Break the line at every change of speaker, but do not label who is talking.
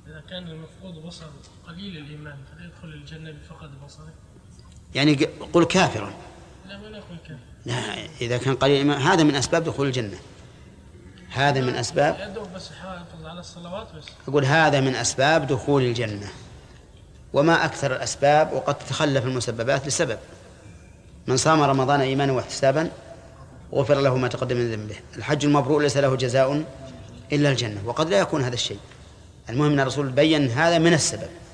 إذا كان المفقود بصر قليل الإيمان فلا يدخل الجنة بفقد بصره؟
يعني قل كافرا.
لا ولا يقول كافر.
لا، إذا كان قليل الإيمان هذا من أسباب دخول الجنة. هذا من أسباب.
يدعو بس يحافظ على الصلوات بس.
أقول هذا من أسباب دخول الجنة. وما أكثر الأسباب، وقد تخلف المسببات لسبب. من صام رمضان إيمانا واحتسابا غفر له ما تقدم من ذنبه. الحج المبرور ليس له جزاء إلا الجنة، وقد لا يكون هذا الشيء. المهم أن الرسول بيّن هذا من السبب.